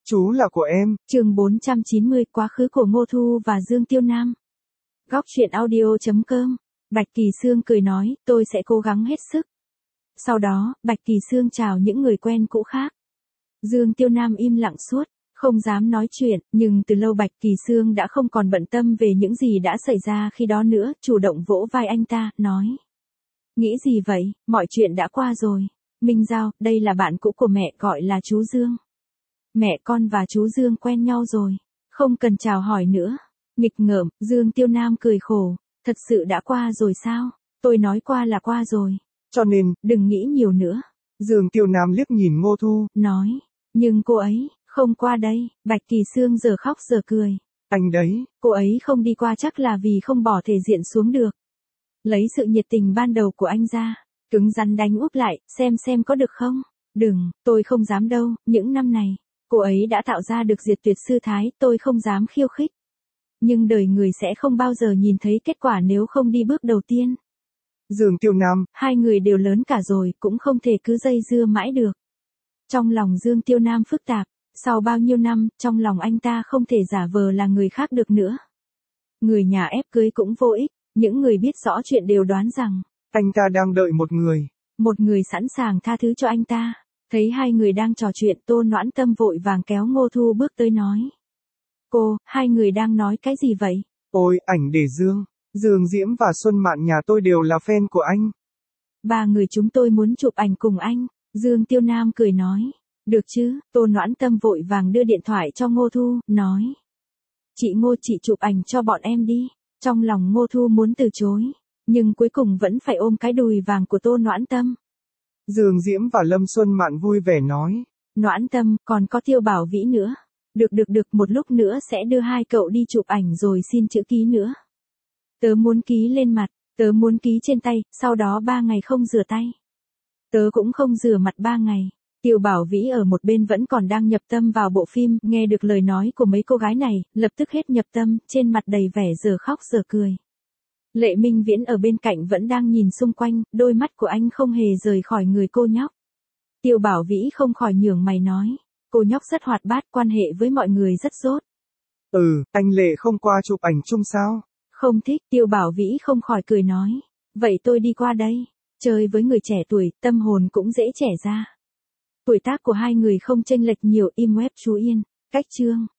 Chú là của em. Chương 490 quá khứ của Ngô Thu và Dương Tiêu Nam. Góc truyện audio.com. Bạch Kỳ Sương cười nói, tôi sẽ cố gắng hết sức. Sau đó, Bạch Kỳ Sương chào những người quen cũ khác. Dương Tiêu Nam im lặng suốt, không dám nói chuyện, nhưng từ lâu Bạch Kỳ Sương đã không còn bận tâm về những gì đã xảy ra khi đó nữa, chủ động vỗ vai anh ta, nói. Nghĩ gì vậy, mọi chuyện đã qua rồi. Minh Giao, đây là bạn cũ của mẹ, gọi là chú Dương. Mẹ con và chú Dương quen nhau rồi, không cần chào hỏi nữa. Nghịch ngợm, Dương Tiêu Nam cười khổ, thật sự đã qua rồi sao? Tôi nói qua là qua rồi. Cho nên, đừng nghĩ nhiều nữa. Dương Tiêu Nam liếc nhìn Ngô Thu, nói, nhưng cô ấy, không qua đây. Bạch Kỳ Sương giờ khóc giờ cười. Anh đấy. Cô ấy không đi qua chắc là vì không bỏ thể diện xuống được. Lấy sự nhiệt tình ban đầu của anh ra, cứng rắn đánh úp lại, xem có được không? Đừng, tôi không dám đâu, những năm này, cô ấy đã tạo ra được diệt tuyệt sư thái, tôi không dám khiêu khích. Nhưng đời người sẽ không bao giờ nhìn thấy kết quả nếu không đi bước đầu tiên. Dương Tiêu Nam, hai người đều lớn cả rồi, cũng không thể cứ dây dưa mãi được. Trong lòng Dương Tiêu Nam phức tạp, sau bao nhiêu năm, trong lòng anh ta không thể giả vờ là người khác được nữa. Người nhà ép cưới cũng vô ích, những người biết rõ chuyện đều đoán rằng, anh ta đang đợi một người. Một người sẵn sàng tha thứ cho anh ta. Thấy hai người đang trò chuyện, Tô Noãn Tâm vội vàng kéo Ngô Thu bước tới nói. Cô, hai người đang nói cái gì vậy? Ôi, ảnh để Dương. Dương Diễm và Xuân Mạn nhà tôi đều là fan của anh. Ba người chúng tôi muốn chụp ảnh cùng anh. Dương Tiêu Nam cười nói. Được chứ, Tô Noãn Tâm vội vàng đưa điện thoại cho Ngô Thu, nói. Chị Ngô, chị chụp ảnh cho bọn em đi. Trong lòng Ngô Thu muốn từ chối, nhưng cuối cùng vẫn phải ôm cái đùi vàng của Tô Noãn Tâm. Dương Diễm và Lâm Xuân Mạn vui vẻ nói. Noãn Tâm, còn có Tiêu Bảo Vĩ nữa. Được, một lúc nữa sẽ đưa hai cậu đi chụp ảnh rồi xin chữ ký nữa. Tớ muốn ký lên mặt, tớ muốn ký trên tay, sau đó 3 ngày không rửa tay. Tớ cũng không rửa mặt 3 ngày. Tiêu Bảo Vĩ ở một bên vẫn còn đang nhập tâm vào bộ phim, nghe được lời nói của mấy cô gái này, lập tức hết nhập tâm, trên mặt đầy vẻ giờ khóc giờ cười. Lệ Minh Viễn ở bên cạnh vẫn đang nhìn xung quanh, đôi mắt của anh không hề rời khỏi người cô nhóc. Tiêu Bảo Vĩ không khỏi nhướng mày nói, cô nhóc rất hoạt bát, quan hệ với mọi người rất tốt. Anh Lệ không qua chụp ảnh chung sao? Không thích, Tiêu Bảo Vĩ không khỏi cười nói, vậy tôi đi qua đây, chơi với người trẻ tuổi, tâm hồn cũng dễ trẻ ra. Tuổi tác của hai người không chênh lệch nhiều, im web chú yên, cách chương.